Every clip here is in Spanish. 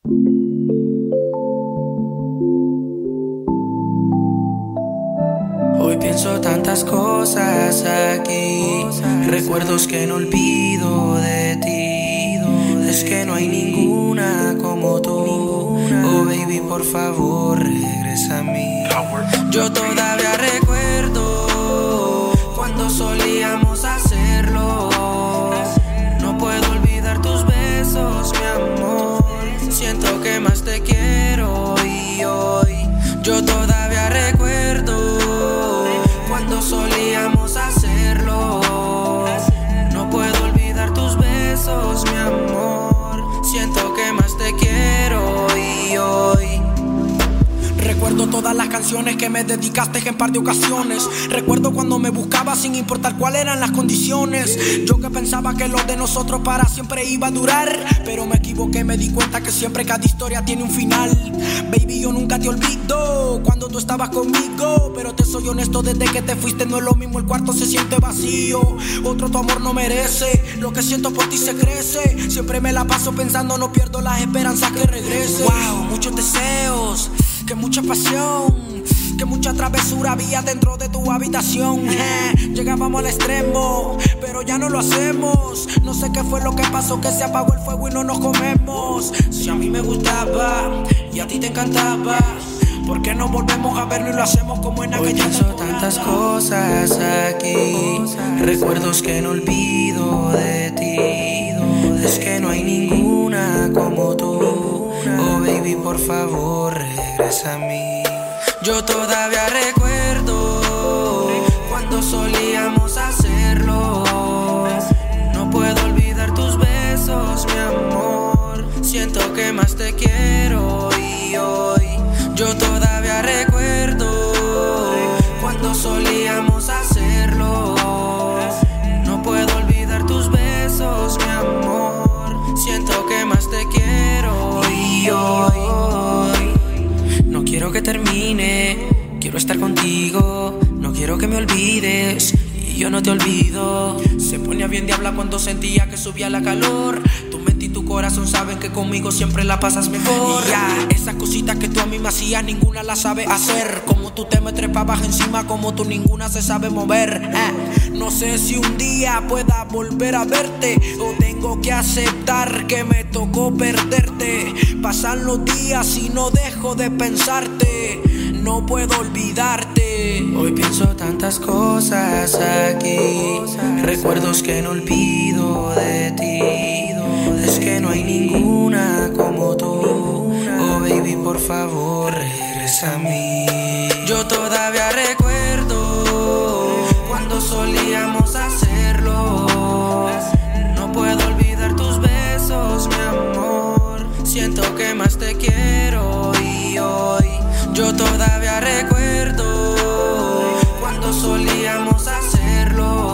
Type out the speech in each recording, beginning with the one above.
Hoy pienso tantas cosas aquí, recuerdos que no olvido de ti. Es que no hay ninguna como tú. Oh baby, por favor, regresa a mí. Yo todavía recuerdo cuando solíamos hacerlo. No puedo olvidar tus besos, mi amor. Siento que más te quiero y hoy yo todavía recuerdo cuando solíamos hacerlo. No puedo olvidar tus besos, mi amor. Siento que más te quiero y hoy recuerdo todas las canciones que me dedicaste en par de ocasiones. Recuerdo cuando me buscabas sin importar cuáles eran las condiciones. Yo que pensaba que lo de nosotros para siempre iba a durar, pero me equivoqué, me di cuenta que siempre cada historia tiene un final. Baby, yo nunca te olvido cuando tú estabas conmigo, pero te soy honesto, desde que te fuiste no es lo mismo, el cuarto se siente vacío. Otro tu amor no merece, lo que siento por ti se crece. Siempre me la paso pensando, no pierdo las esperanzas que regrese. Wow, muchos deseos, que mucha pasión, que mucha travesura había dentro de tu habitación. Llegábamos al extremo, pero ya no lo hacemos. No sé qué fue lo que pasó, que se apagó el fuego y no nos comemos. Si a mí me gustaba y a ti te encantaba, ¿por qué no volvemos a verlo y lo hacemos como en aquella temporada? Hoy pienso tantas cosas aquí, recuerdos que no olvido de ti. Es que no hay ninguna como tú. Oh baby, por favor, regresa a mí. Yo todavía recuerdo cuando solíamos hacerlo. No puedo olvidar tus besos, mi amor. Siento que más te quiero y hoy yo todavía recuerdo cuando solíamos hacerlo. No puedo olvidar tus besos, mi amor. Siento que más te quiero y hoy no quiero que termine, quiero estar contigo. No quiero que me olvides y yo no te olvido. Se ponía bien diabla cuando sentía que subía la calor. Tu mente y tu corazón saben que conmigo siempre la pasas mejor. Ya, esas cositas que tú a mí me hacías, ninguna la sabe hacer. Como tú te me trepabas encima, como tú ninguna se sabe mover. No sé si un día pueda volver a verte o tengo que aceptar que me tocó perderte. Pasan los días y no dejo de pensarte, no puedo olvidarte. Hoy pienso tantas cosas aquí, recuerdos que no olvido de ti. Es que no hay ninguna como tú. Oh baby, por favor, regresa a mí. Yo todavía recuerdo cuando solíamos hacerlo. No puedo olvidar tus besos, mi amor. Siento que más te quiero y hoy yo todavía recuerdo cuando solíamos hacerlo.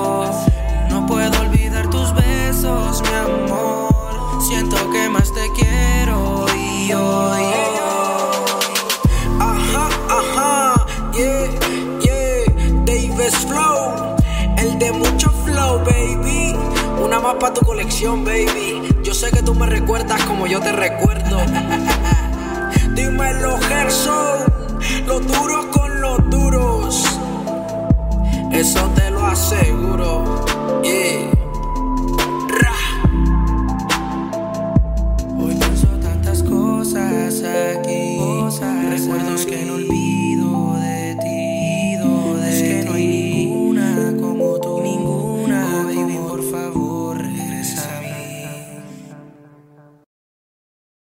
No puedo olvidar tus besos, mi amor. Siento que más te quiero y hoy Davis Flow, el de mucho flow, baby. Una más pa' tu colección, baby. Yo sé que tú me recuerdas como yo te recuerdo. Dímelo, Gerson, los duros con los duros, eso te lo aseguro. Hoy pienso tantas cosas aquí, recuerdos que no